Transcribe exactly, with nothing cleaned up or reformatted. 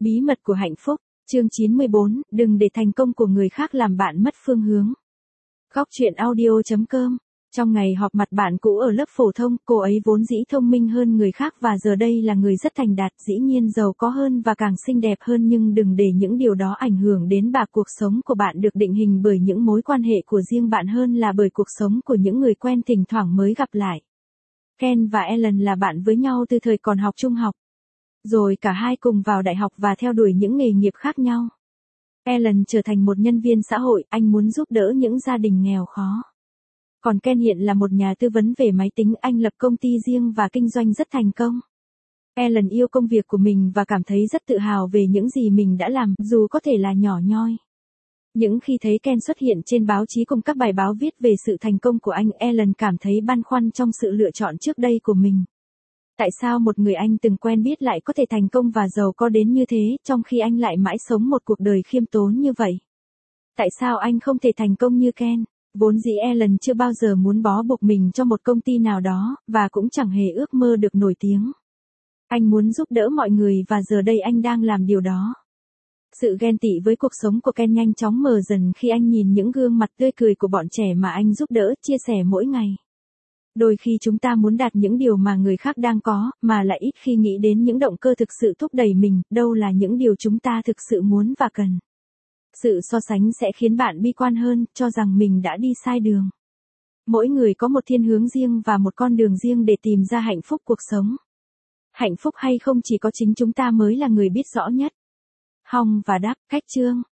Bí mật của hạnh phúc, chương chín mươi bốn, đừng để thành công của người khác làm bạn mất phương hướng. Góc truyện audio chấm com. Trong ngày họp mặt bạn cũ ở lớp phổ thông, cô ấy vốn dĩ thông minh hơn người khác và giờ đây là người rất thành đạt, dĩ nhiên giàu có hơn và càng xinh đẹp hơn, nhưng đừng để những điều đó ảnh hưởng đến bà. Cuộc sống của bạn được định hình bởi những mối quan hệ của riêng bạn hơn là bởi cuộc sống của những người quen thỉnh thoảng mới gặp lại. Ken và Ellen là bạn với nhau từ thời còn học trung học. Rồi cả hai cùng vào đại học và theo đuổi những nghề nghiệp khác nhau. Ellen trở thành một nhân viên xã hội, anh muốn giúp đỡ những gia đình nghèo khó. Còn Ken hiện là một nhà tư vấn về máy tính, anh lập công ty riêng và kinh doanh rất thành công. Ellen yêu công việc của mình và cảm thấy rất tự hào về những gì mình đã làm, dù có thể là nhỏ nhoi. Những khi thấy Ken xuất hiện trên báo chí cùng các bài báo viết về sự thành công của anh, Ellen cảm thấy băn khoăn trong sự lựa chọn trước đây của mình. Tại sao một người anh từng quen biết lại có thể thành công và giàu có đến như thế, trong khi anh lại mãi sống một cuộc đời khiêm tốn như vậy? Tại sao anh không thể thành công như Ken? Vốn dĩ Ellen chưa bao giờ muốn bó buộc mình cho một công ty nào đó, và cũng chẳng hề ước mơ được nổi tiếng. Anh muốn giúp đỡ mọi người và giờ đây anh đang làm điều đó. Sự ghen tị với cuộc sống của Ken nhanh chóng mờ dần khi anh nhìn những gương mặt tươi cười của bọn trẻ mà anh giúp đỡ, chia sẻ mỗi ngày. Đôi khi chúng ta muốn đạt những điều mà người khác đang có, mà lại ít khi nghĩ đến những động cơ thực sự thúc đẩy mình, đâu là những điều chúng ta thực sự muốn và cần. Sự so sánh sẽ khiến bạn bi quan hơn, cho rằng mình đã đi sai đường. Mỗi người có một thiên hướng riêng và một con đường riêng để tìm ra hạnh phúc cuộc sống. Hạnh phúc hay không chỉ có chính chúng ta mới là người biết rõ nhất. Hong và đáp, cách chương.